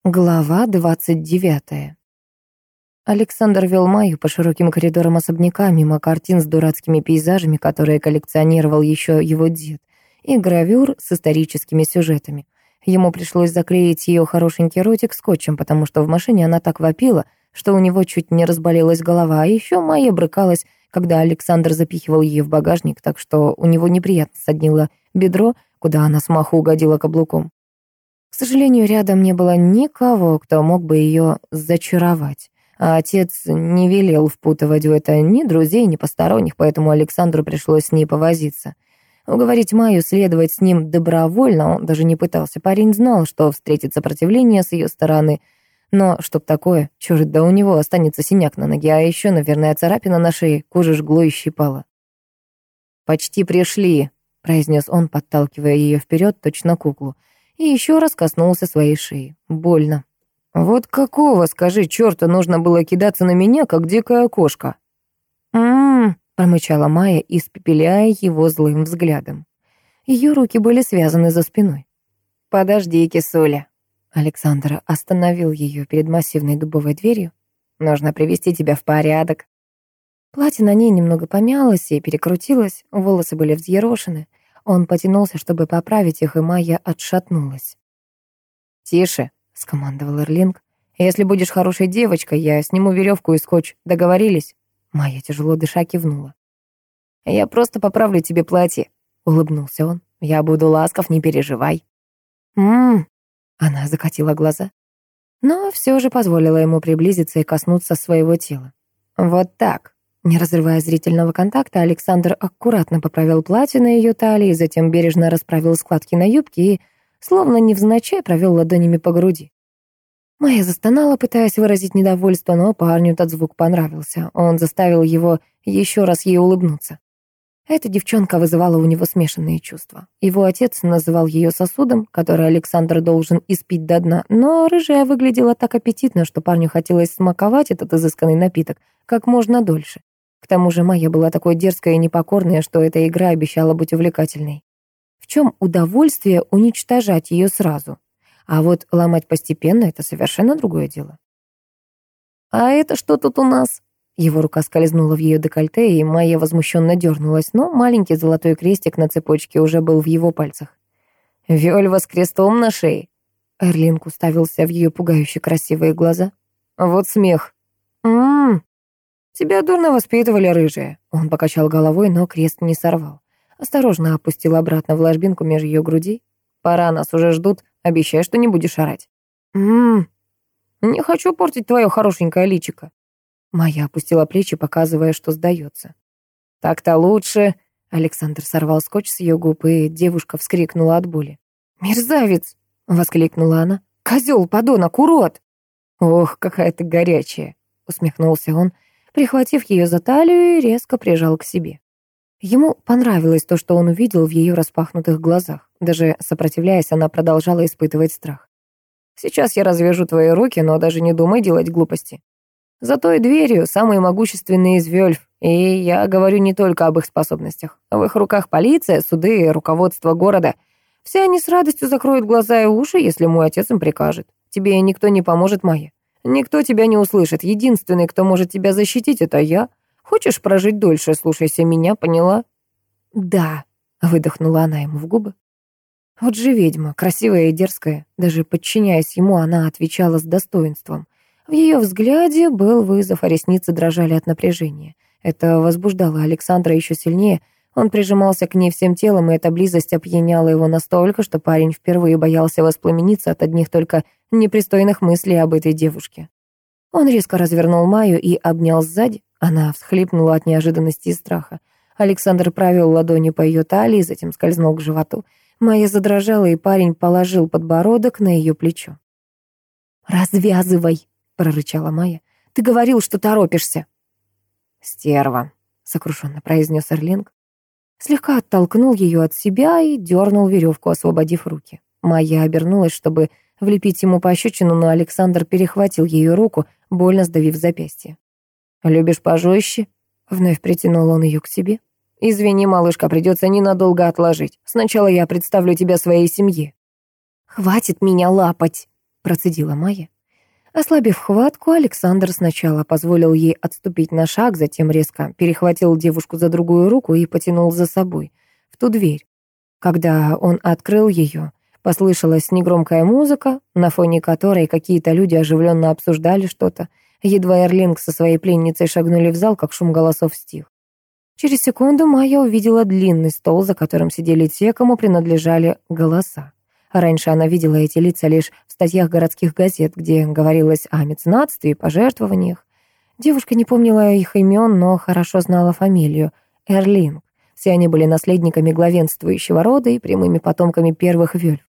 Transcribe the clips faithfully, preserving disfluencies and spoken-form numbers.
Глава двадцать девятая. Александр вел Майю по широким коридорам особняка, мимо картин с дурацкими пейзажами, которые коллекционировал еще его дед, и гравюр с историческими сюжетами. Ему пришлось заклеить ее хорошенький ротик скотчем, потому что в машине она так вопила, что у него чуть не разболелась голова, а еще Майя брыкалась, когда Александр запихивал ее в багажник, так что у него неприятно соднило бедро, куда она с маху угодила каблуком. К сожалению, рядом не было никого, кто мог бы ее зачаровать. А отец не велел впутывать в это ни друзей, ни посторонних, поэтому Александру пришлось с ней повозиться. Уговорить Майю следовать с ним добровольно он даже не пытался. Парень знал, что встретит сопротивление с ее стороны. Но чтоб такое, черт, да у него останется синяк на ноге, а еще, наверное, царапина на шее, кожа жгло и щипала. «Почти пришли», — произнес он, подталкивая ее вперед, точно куклу. И еще раз коснулся своей шеи. Больно. «Вот какого, скажи, черта нужно было кидаться на меня, как дикая кошка?» «М-м-м», промычала Майя, испепеляя его злым взглядом. Ее руки были связаны за спиной. «Подожди, кисуля». Александр остановил ее перед массивной дубовой дверью. «Нужно привести тебя в порядок». Платье на ней немного помялось и перекрутилось, волосы были взъерошены. Он потянулся, чтобы поправить их, и Майя отшатнулась. «Тише», — скомандовал Эрлинг. «Если будешь хорошей девочкой, я сниму веревку и скотч. Договорились?» Майя, тяжело дыша, кивнула. «Я просто поправлю тебе платье», — улыбнулся он. «Я буду ласков, не переживай». «М-м-м», она закатила глаза, но все же позволила ему приблизиться и коснуться своего тела. «Вот так». Не разрывая зрительного контакта, Александр аккуратно поправил платье на ее талии, затем бережно расправил складки на юбке и, словно невзначай, провел ладонями по груди. Майя застонала, пытаясь выразить недовольство, но парню этот звук понравился. Он заставил его еще раз ей улыбнуться. Эта девчонка вызывала у него смешанные чувства. Его отец называл ее сосудом, который Александр должен испить до дна, но рыжая выглядела так аппетитно, что парню хотелось смаковать этот изысканный напиток как можно дольше. К тому же Майя была такой дерзкой и непокорной, что эта игра обещала быть увлекательной. В чем удовольствие уничтожать ее сразу? А вот ломать постепенно — это совершенно другое дело. «А это что тут у нас?» Его рука скользнула в ее декольте, и Майя возмущенно дернулась, но маленький золотой крестик на цепочке уже был в его пальцах. «Вельва с крестом на шее?» Эрлинг уставился в ее пугающе красивые глаза. «Вот смех!» «М-м-м!» «Тебя дурно воспитывали, рыжая». Он покачал головой, но крест не сорвал. Осторожно опустил обратно в ложбинку между ее грудей. «Пора, нас уже ждут. Обещай, что не будешь орать». «М-м-м, не хочу портить твое хорошенькое личико». Майя опустила плечи, показывая, что сдается. «Так-то лучше». Александр сорвал скотч с ее губ, и девушка вскрикнула от боли. «Мерзавец!» — воскликнула она. «Козел, подонок, урод!» «Ох, какая ты горячая!» — усмехнулся он, прихватив ее за талию и резко прижал к себе. Ему понравилось то, что он увидел в ее распахнутых глазах. Даже сопротивляясь, она продолжала испытывать страх. «Сейчас я развяжу твои руки, но даже не думай делать глупости. За той дверью самые могущественные из вельф, и я говорю не только об их способностях. В их руках полиция, суды и руководство города. Все они с радостью закроют глаза и уши, если мой отец им прикажет. Тебе никто не поможет, Майя. Никто тебя не услышит. Единственный, кто может тебя защитить, это я. Хочешь прожить дольше, слушайся меня, поняла?» «Да», — выдохнула она ему в губы. Вот же ведьма, красивая и дерзкая. Даже подчиняясь ему, она отвечала с достоинством. В ее взгляде был вызов, а ресницы дрожали от напряжения. Это возбуждало Александра еще сильнее. Он прижимался к ней всем телом, и эта близость опьяняла его настолько, что парень впервые боялся воспламениться от одних только непристойных мыслей об этой девушке. Он резко развернул Майю и обнял сзади. Она всхлипнула от неожиданности и страха. Александр провел ладонью по ее талии, затем скользнул к животу. Майя задрожала, и парень положил подбородок на ее плечо. «Развязывай!» — прорычала Майя. «Ты говорил, что торопишься!» «Стерва!» — сокрушенно произнес Эрлинг. Слегка оттолкнул ее от себя и дернул веревку, освободив руки. Майя обернулась, чтобы влепить ему пощечину, но Александр перехватил ее руку, больно сдавив запястье. «Любишь пожестче?» — вновь притянул он ее к себе. «Извини, малышка, придется ненадолго отложить. Сначала я представлю тебя своей семье». «Хватит меня лапать!» процедила Майя. Ослабив хватку, Александр сначала позволил ей отступить на шаг, затем резко перехватил девушку за другую руку и потянул за собой, в ту дверь. Когда он открыл ее, послышалась негромкая музыка, на фоне которой какие-то люди оживленно обсуждали что-то. Едва Эрлинг со своей пленницей шагнули в зал, как шум голосов стих. Через секунду Майя увидела длинный стол, за которым сидели те, кому принадлежали голоса. Раньше она видела эти лица лишь в статьях городских газет, где говорилось о меценатстве и пожертвованиях. Девушка не помнила их имен, но хорошо знала фамилию — Эрлинг. Все они были наследниками главенствующего рода и прямыми потомками первых вельф.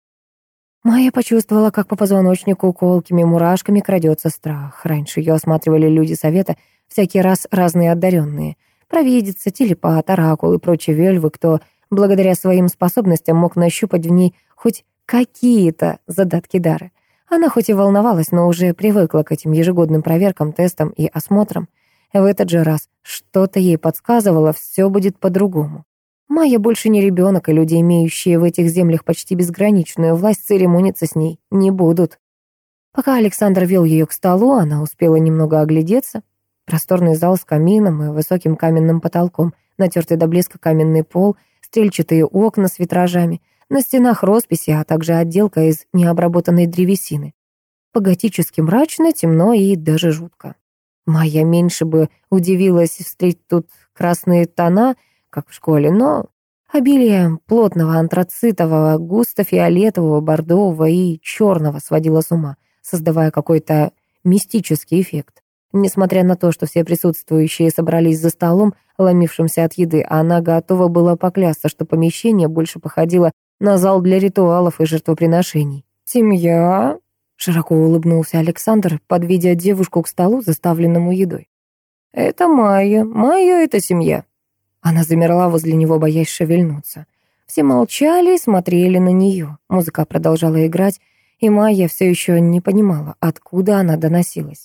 Майя почувствовала, как по позвоночнику колкими мурашками крадется страх. Раньше ее осматривали люди совета, всякий раз разные одаренные. Провидица, телепат, оракул и прочие вельвы, кто благодаря своим способностям мог нащупать в ней хоть какие-то задатки дара. Она хоть и волновалась, но уже привыкла к этим ежегодным проверкам, тестам и осмотрам. В этот же раз что-то ей подсказывало, все будет по-другому. Майя больше не ребенок, и люди, имеющие в этих землях почти безграничную власть, церемониться с ней не будут. Пока Александр вел ее к столу, она успела немного оглядеться. Просторный зал с камином и высоким каменным потолком, натертый до блеска каменный пол, стрельчатые окна с витражами, на стенах росписи, а также отделка из необработанной древесины. По-готически мрачно, темно и даже жутко. Майя меньше бы удивилась встретить тут красные тона, как в школе, но обилие плотного антрацитового, густо-фиолетового, бордового и черного сводило с ума, создавая какой-то мистический эффект. Несмотря на то, что все присутствующие собрались за столом, ломившимся от еды, она готова была поклясться, что помещение больше походило на зал для ритуалов и жертвоприношений. «Семья?» — широко улыбнулся Александр, подведя девушку к столу, заставленному едой. «Это Майя. Майя — это семья». Она замерла возле него, боясь шевельнуться. Все молчали и смотрели на нее. Музыка продолжала играть, и Майя все еще не понимала, откуда она доносилась.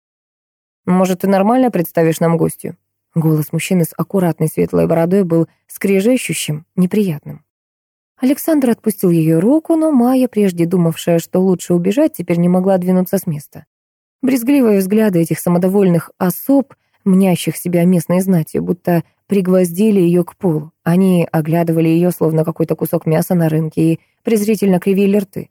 «Может, ты нормально представишь нам гостью?» Голос мужчины с аккуратной светлой бородой был скрежещущим, неприятным. Александр отпустил ее руку, но Майя, прежде думавшая, что лучше убежать, теперь не могла двинуться с места. Брезгливые взгляды этих самодовольных особ, мнящих себя местной знатью, будто пригвоздили ее к полу. Они оглядывали ее, словно какой-то кусок мяса на рынке, и презрительно кривили рты.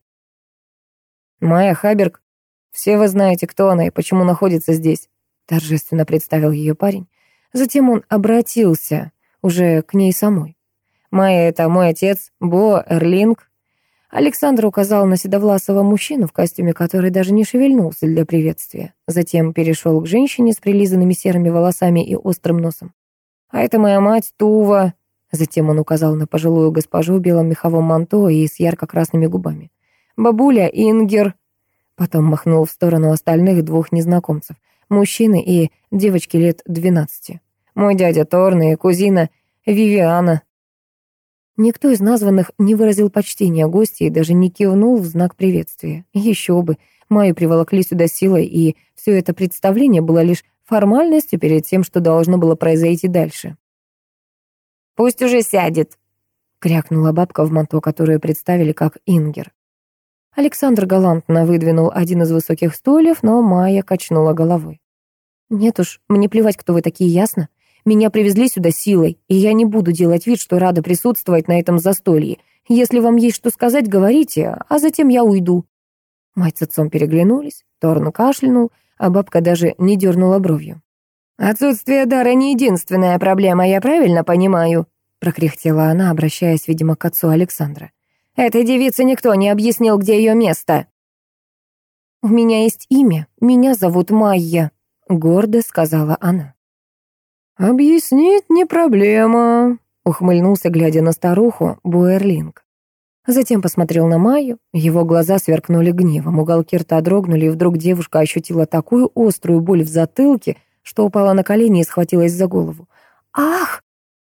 «Майя Хаберг, все вы знаете, кто она и почему находится здесь», торжественно представил ее парень. Затем он обратился уже к ней самой. «Майя — это мой отец, Бо Эрлинг». Александр указал на седовласого мужчину в костюме, который даже не шевельнулся для приветствия. Затем перешел к женщине с прилизанными серыми волосами и острым носом. «А это моя мать Тува». Затем он указал на пожилую госпожу в белом меховом манто и с ярко-красными губами. «Бабуля Ингер». Потом махнул в сторону остальных двух незнакомцев, мужчины и девочки лет двенадцати. «Мой дядя Торн и кузина Вивиана». Никто из названных не выразил почтения гостя и даже не кивнул в знак приветствия. Еще бы, Майю приволокли сюда силой, и все это представление было лишь формальностью перед тем, что должно было произойти дальше. «Пусть уже сядет», — крякнула бабка в манто, которую представили как Ингер. Александр галантно выдвинул один из высоких стульев, но Майя качнула головой. «Нет уж, мне плевать, кто вы такие, ясно? Меня привезли сюда силой, и я не буду делать вид, что рада присутствовать на этом застолье. Если вам есть что сказать, говорите, а затем я уйду». Мать с отцом переглянулись, Торн кашлянул, а бабка даже не дернула бровью. «Отсутствие дара не единственная проблема, я правильно понимаю?» прокряхтела она, обращаясь, видимо, к отцу Александра. «Этой девице никто не объяснил, где ее место». «У меня есть имя, меня зовут Майя», — гордо сказала она. «Объяснить не проблема», — ухмыльнулся, глядя на старуху, Буэрлинг. Затем посмотрел на Майю, его глаза сверкнули гневом, уголки рта дрогнули, и вдруг девушка ощутила такую острую боль в затылке, что упала на колени и схватилась за голову. «Ах!»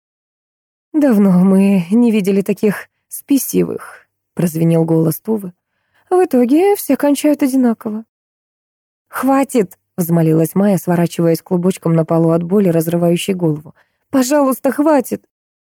«Давно мы не видели таких спесивых», — прозвенел голос Тувы. «В итоге все кончают одинаково». «Хватит!» — взмолилась Майя, сворачиваясь клубочком на полу от боли, разрывающей голову. «Пожалуйста, хватит!»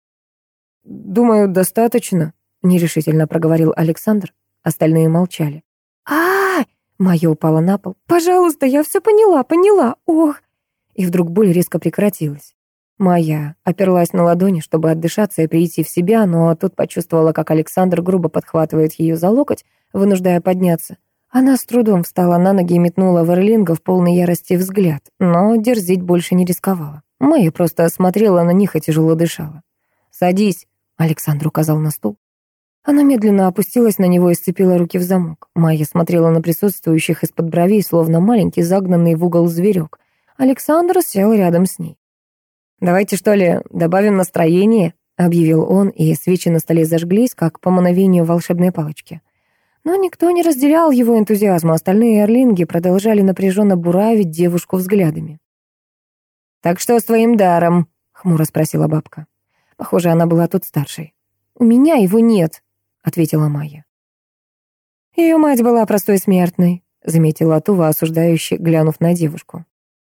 «Думаю, достаточно», — нерешительно проговорил Александр. Остальные молчали. а, -а, -а Майя упала на пол. «Пожалуйста, я все поняла, поняла, ох!» И вдруг боль резко прекратилась. Майя оперлась на ладони, чтобы отдышаться и прийти в себя, но тут почувствовала, как Александр грубо подхватывает ее за локоть, вынуждая подняться. Она с трудом встала на ноги и метнула в Эрлинга в полной ярости взгляд, но дерзить больше не рисковала. Майя просто смотрела на них и тяжело дышала. «Садись», — Александр указал на стул. Она медленно опустилась на него и сцепила руки в замок. Майя смотрела на присутствующих из-под бровей, словно маленький загнанный в угол зверек. Александр сел рядом с ней. «Давайте, что ли, добавим настроение?» — объявил он, и свечи на столе зажглись, как по мановению волшебной палочки. Но никто не разделял его энтузиазма, остальные эрлинги продолжали напряженно буравить девушку взглядами. «Так что с твоим даром?» — хмуро спросила бабка. Похоже, она была тут старшей. «У меня его нет», — ответила Майя. «Ее мать была простой смертной», — заметила Тува, осуждающе глянув на девушку.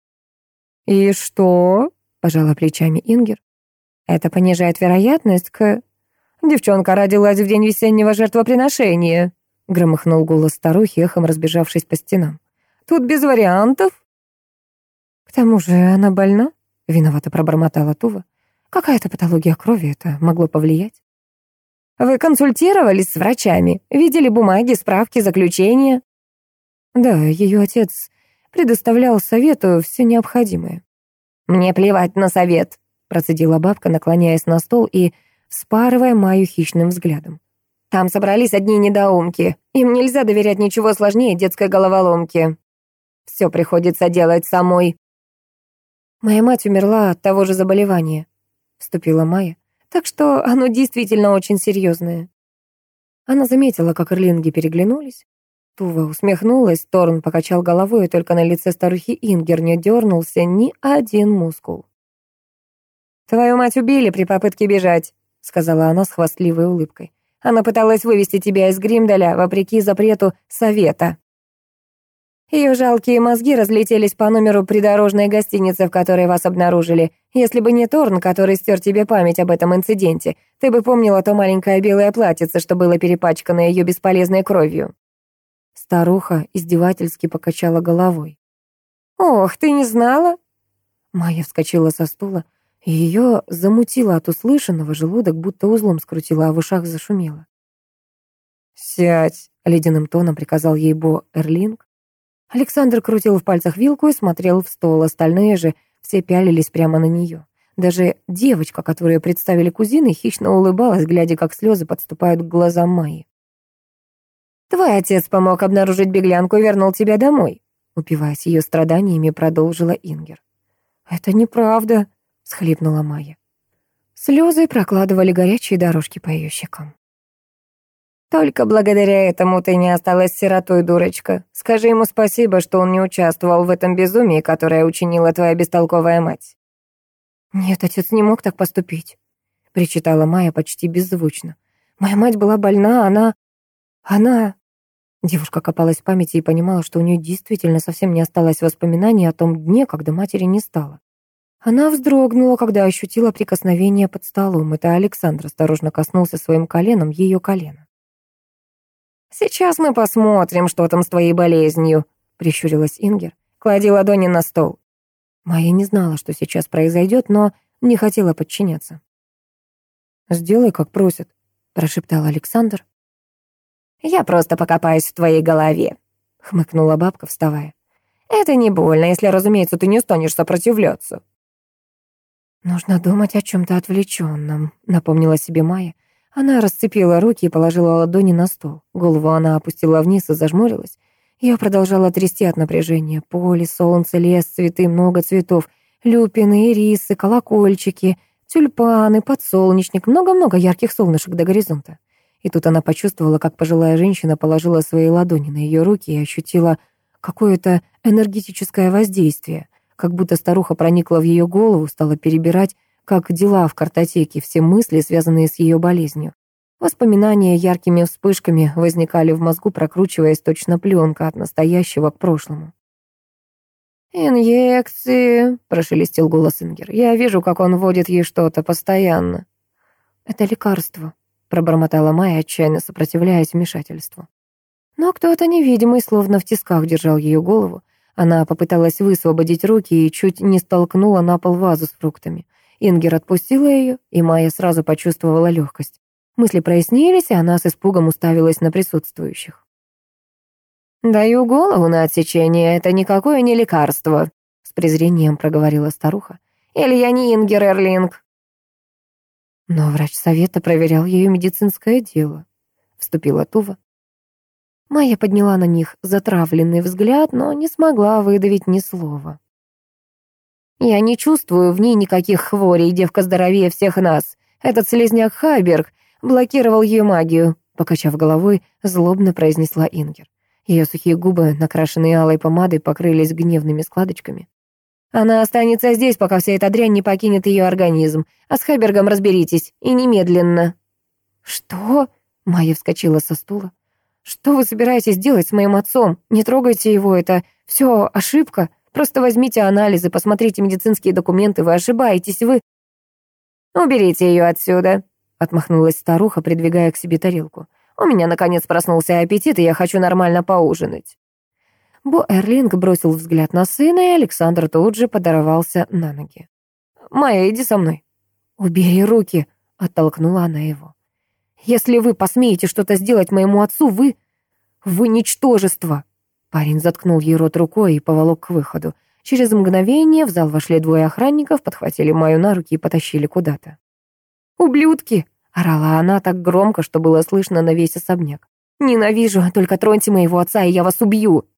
«И что?» — пожала плечами Ингер. «Это понижает вероятность к...» «Девчонка родилась в день весеннего жертвоприношения», — громыхнул голос старухи, эхом разбежавшись по стенам. «Тут без вариантов». «К тому же она больна», — виновато пробормотала Тува. «Какая-то патология крови, это могло повлиять». «Вы консультировались с врачами? Видели бумаги, справки, заключения?» «Да, ее отец предоставлял совету все необходимое». «Мне плевать на совет», — процедила бабка, наклоняясь на стол и вспарывая Майю хищным взглядом. «Там собрались одни недоумки. Им нельзя доверять ничего сложнее детской головоломки. Все приходится делать самой». «Моя мать умерла от того же заболевания», — вступила Майя. «Так что оно действительно очень серьезное». Она заметила, как эрлинги переглянулись. Тува усмехнулась, Торн покачал головой, и только на лице старухи Ингер не дернулся ни один мускул. «Твою мать убили при попытке бежать», — сказала она с хвастливой улыбкой. «Она пыталась вывести тебя из Гримдаля, вопреки запрету совета. Ее жалкие мозги разлетелись по номеру придорожной гостиницы, в которой вас обнаружили. Если бы не Торн, который стер тебе память об этом инциденте, ты бы помнила то маленькое белое платьице, что было перепачкано ее бесполезной кровью». Старуха издевательски покачала головой. «Ох, ты не знала?» Майя вскочила со стула, и ее замутило от услышанного, желудок будто узлом скрутила, а в ушах зашумело. «Сядь», — ледяным тоном приказал ей Бо Эрлинг. Александр крутил в пальцах вилку и смотрел в стол, остальные же все пялились прямо на нее. Даже девочка, которую представили кузиной, хищно улыбалась, глядя, как слезы подступают к глазам Майи. «Твой отец помог обнаружить беглянку и вернул тебя домой», — упиваясь ее страданиями, продолжила Ингер. «Это неправда», — всхлипнула Майя. Слезы прокладывали горячие дорожки по ее щекам. «Только благодаря этому ты не осталась сиротой, дурочка. Скажи ему спасибо, что он не участвовал в этом безумии, которое учинила твоя бестолковая мать». «Нет, отец не мог так поступить», — причитала Майя почти беззвучно. «Моя мать была больна, она... она...» Девушка копалась в памяти и понимала, что у нее действительно совсем не осталось воспоминаний о том дне, когда матери не стало. Она вздрогнула, когда ощутила прикосновение под столом. Это Александр осторожно коснулся своим коленом ее колена. «Сейчас мы посмотрим, что там с твоей болезнью», — прищурилась Ингер. «Клади ладони на стол». Майя не знала, что сейчас произойдет, но не хотела подчиняться. «Сделай, как просят», — прошептал Александр. «Я просто покопаюсь в твоей голове», — хмыкнула бабка, вставая. «Это не больно, если, разумеется, ты не станешь сопротивляться». «Нужно думать о чем-то отвлеченном», — напомнила себе Майя. Она расцепила руки и положила ладони на стол. Голову она опустила вниз и зажмурилась. Ее продолжало трясти от напряжения. Поле, солнце, лес, цветы, много цветов. Люпины, ирисы, колокольчики, тюльпаны, подсолнечник. Много-много ярких солнышек до горизонта. И тут она почувствовала, как пожилая женщина положила свои ладони на ее руки и ощутила какое-то энергетическое воздействие. Как будто старуха проникла в ее голову, стала перебирать, как дела в картотеке, все мысли, связанные с ее болезнью. Воспоминания яркими вспышками возникали в мозгу, прокручиваясь точно пленка от настоящего к прошлому. «Инъекции», — прошелестел голос Ингер. «Я вижу, как он вводит ей что-то постоянно». «Это лекарство», — пробормотала Майя, отчаянно сопротивляясь вмешательству. Но кто-то невидимый, словно в тисках, держал ее голову. Она попыталась высвободить руки и чуть не столкнула на пол вазу с фруктами. Ингер отпустила ее, и Майя сразу почувствовала легкость. Мысли прояснились, и она с испугом уставилась на присутствующих. «Даю голову на отсечение, это никакое не лекарство», — с презрением проговорила старуха. «Или я не Ингер Эрлинг?» «Но врач совета проверял ее медицинское дело», — вступила Тува. Майя подняла на них затравленный взгляд, но не смогла выдавить ни слова. «Я не чувствую в ней никаких хворей, девка здоровее всех нас. Этот слизняк Хайберг блокировал ее магию», — покачав головой, злобно произнесла Ингер. Ее сухие губы, накрашенные алой помадой, покрылись гневными складочками. «Она останется здесь, пока вся эта дрянь не покинет ее организм. А с Хайбергом разберитесь, и немедленно». «Что?» — Майя вскочила со стула. «Что вы собираетесь делать с моим отцом? Не трогайте его, это все ошибка. Просто возьмите анализы, посмотрите медицинские документы, вы ошибаетесь, вы...» «Уберите ее отсюда», — отмахнулась старуха, придвигая к себе тарелку. «У меня, наконец, проснулся аппетит, и я хочу нормально поужинать». Бо Эрлинг бросил взгляд на сына, и Александр тут же подорвался на ноги. «Майя, иди со мной». «Убери руки», — оттолкнула она его. «Если вы посмеете что-то сделать моему отцу, вы... вы ничтожество!» Парень заткнул ей рот рукой и поволок к выходу. Через мгновение в зал вошли двое охранников, подхватили Майю на руки и потащили куда-то. «Ублюдки!» — орала она так громко, что было слышно на весь особняк. «Ненавижу, только троньте моего отца, и я вас убью!»